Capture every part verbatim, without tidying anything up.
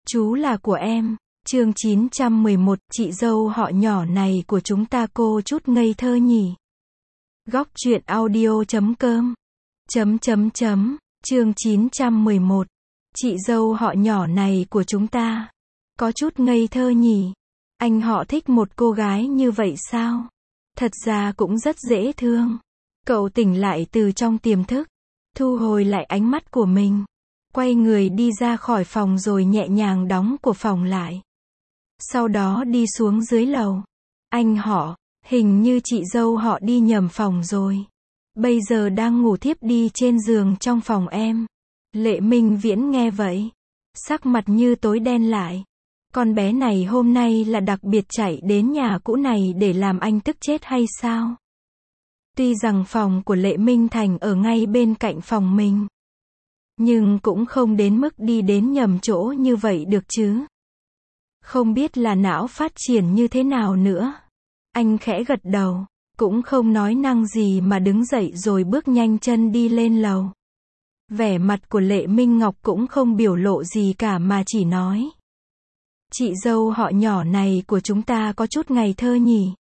Chú là của em. Chương chín trăm mười một, chị dâu họ nhỏ này của chúng ta cô chút ngây thơ nhỉ. Góc truyện audio chấm com. Chấm chấm chấm. Chương chín trăm mười một. Chị dâu họ nhỏ này của chúng ta. Có chút ngây thơ nhỉ. Anh họ thích một cô gái như vậy sao? Thật ra cũng rất dễ thương. Cậu tỉnh lại từ trong tiềm thức. Thu hồi lại ánh mắt của mình. Quay người đi ra khỏi phòng rồi nhẹ nhàng đóng cửa phòng lại. Sau đó đi xuống dưới lầu. Anh họ, hình như chị dâu họ đi nhầm phòng rồi. Bây giờ đang ngủ thiếp đi trên giường trong phòng em. Lệ Minh Viễn nghe vậy. Sắc mặt như tối đen lại. Con bé này hôm nay là đặc biệt chạy đến nhà cũ này để làm anh tức chết hay sao? Tuy rằng phòng của Lệ Minh Thành ở ngay bên cạnh phòng mình. Nhưng cũng không đến mức đi đến nhầm chỗ như vậy được chứ. Không biết là não phát triển như thế nào nữa. Anh khẽ gật đầu, cũng không nói năng gì mà đứng dậy rồi bước nhanh chân đi lên lầu. Vẻ mặt của Lệ Minh Ngọc cũng không biểu lộ gì cả mà chỉ nói. Chị dâu họ nhỏ này của chúng ta có chút ngây thơ nhỉ.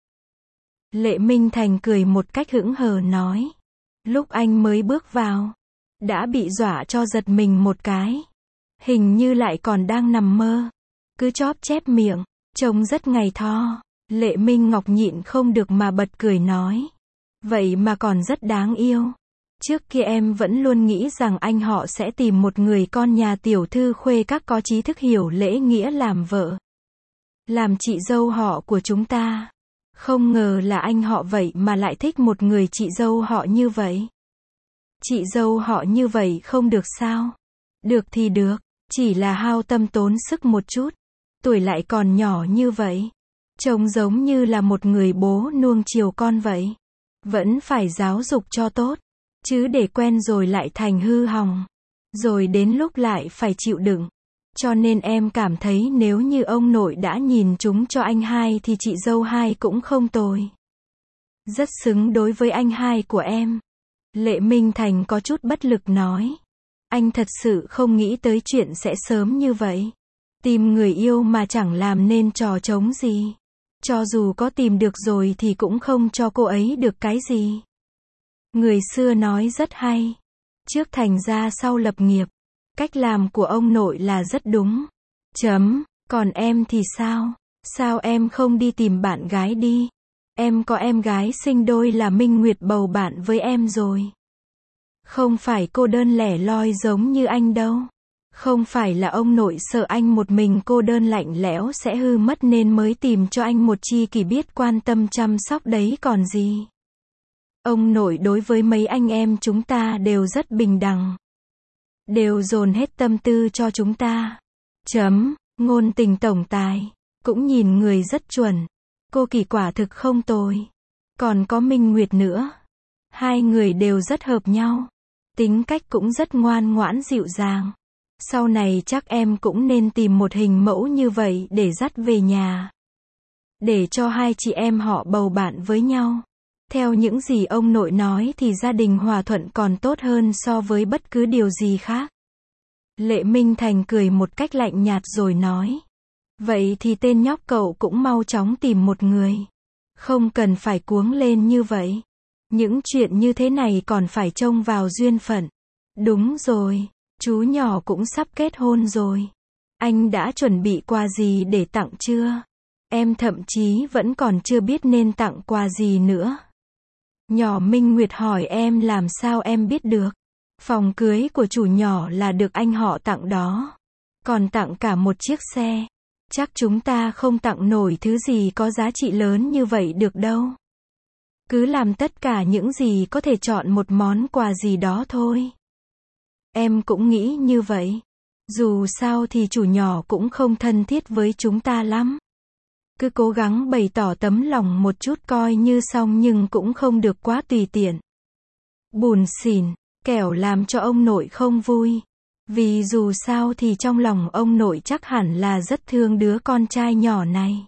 Lệ Minh Thành cười một cách hững hờ nói. Lúc anh mới bước vào, đã bị dọa cho giật mình một cái. Hình như lại còn đang nằm mơ. Cứ chóp chép miệng, trông rất ngây thơ. Lệ Minh Ngọc nhịn không được mà bật cười nói. Vậy mà còn rất đáng yêu. Trước kia em vẫn luôn nghĩ rằng anh họ sẽ tìm một người con nhà tiểu thư khuê các có trí thức hiểu lễ nghĩa làm vợ. Làm chị dâu họ của chúng ta. Không ngờ là anh họ vậy mà lại thích một người chị dâu họ như vậy. Chị dâu họ như vậy không được sao? Được thì được, chỉ là hao tâm tốn sức một chút. Tuổi lại còn nhỏ như vậy. Trông giống như là một người bố nuông chiều con vậy. Vẫn phải giáo dục cho tốt. Chứ để quen rồi lại thành hư hỏng. Rồi đến lúc lại phải chịu đựng. Cho nên em cảm thấy nếu như ông nội đã nhìn chúng cho anh hai thì chị dâu hai cũng không tồi. Rất xứng đối với anh hai của em. Lệ Minh Thành có chút bất lực nói. Anh thật sự không nghĩ tới chuyện sẽ sớm như vậy. Tìm người yêu mà chẳng làm nên trò trống gì. Cho dù có tìm được rồi thì cũng không cho cô ấy được cái gì. Người xưa nói rất hay. Trước thành ra sau lập nghiệp. Cách làm của ông nội là rất đúng. Chấm, còn em thì sao? Sao em không đi tìm bạn gái đi? Em có em gái sinh đôi là Minh Nguyệt bầu bạn với em rồi. Không phải cô đơn lẻ loi giống như anh đâu. Không phải là ông nội sợ anh một mình cô đơn lạnh lẽo sẽ hư mất nên mới tìm cho anh một tri kỷ biết quan tâm chăm sóc đấy còn gì. Ông nội đối với mấy anh em chúng ta đều rất bình đẳng. Đều dồn hết tâm tư cho chúng ta. Chấm, ngôn tình tổng tài. Cũng nhìn người rất chuẩn. Cô Kỳ quả thực không tồi. Còn có Minh Nguyệt nữa. Hai người đều rất hợp nhau. Tính cách cũng rất ngoan ngoãn dịu dàng. Sau này chắc em cũng nên tìm một hình mẫu như vậy để dắt về nhà. Để cho hai chị em họ bầu bạn với nhau. Theo những gì ông nội nói thì gia đình hòa thuận còn tốt hơn so với bất cứ điều gì khác. Lệ Minh Thành cười một cách lạnh nhạt rồi nói. Vậy thì tên nhóc cậu cũng mau chóng tìm một người. Không cần phải cuống lên như vậy. Những chuyện như thế này còn phải trông vào duyên phận. Đúng rồi, chú nhỏ cũng sắp kết hôn rồi. Anh đã chuẩn bị quà gì để tặng chưa? Em thậm chí vẫn còn chưa biết nên tặng quà gì nữa. Nhỏ Minh Nguyệt hỏi em làm sao em biết được. Phòng cưới của chủ nhỏ là được anh họ tặng đó. Còn tặng cả một chiếc xe. Chắc chúng ta không tặng nổi thứ gì có giá trị lớn như vậy được đâu. Cứ làm tất cả những gì có thể chọn một món quà gì đó thôi. Em cũng nghĩ như vậy. Dù sao thì chủ nhỏ cũng không thân thiết với chúng ta lắm. Cứ cố gắng bày tỏ tấm lòng một chút coi như xong nhưng cũng không được quá tùy tiện. Bủn xỉn, kẻo làm cho ông nội không vui. Vì dù sao thì trong lòng ông nội chắc hẳn là rất thương đứa con trai nhỏ này.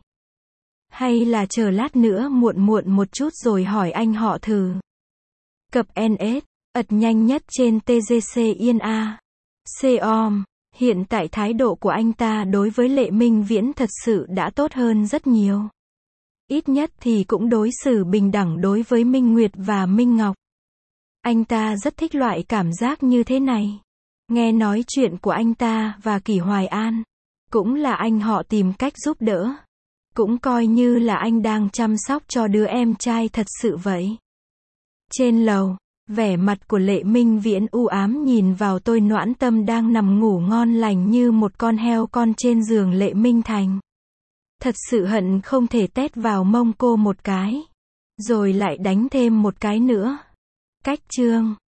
Hay là chờ lát nữa muộn muộn một chút rồi hỏi anh họ thử. Cập en ét, ật nhanh nhất trên tê giê xê Yên A. Xê om. Hiện tại thái độ của anh ta đối với Lệ Minh Viễn thật sự đã tốt hơn rất nhiều. Ít nhất thì cũng đối xử bình đẳng đối với Minh Nguyệt và Minh Ngọc. Anh ta rất thích loại cảm giác như thế này. Nghe nói chuyện của anh ta và Kỷ Hoài An, cũng là anh họ tìm cách giúp đỡ. Cũng coi như là anh đang chăm sóc cho đứa em trai thật sự vậy. Trên lầu, vẻ mặt của Lệ Minh Viễn u ám nhìn vào Tôi Noãn Tâm đang nằm ngủ ngon lành như một con heo con trên giường Lệ Minh Thành. Thật sự hận không thể tét vào mông cô một cái. Rồi lại đánh thêm một cái nữa. Cách chương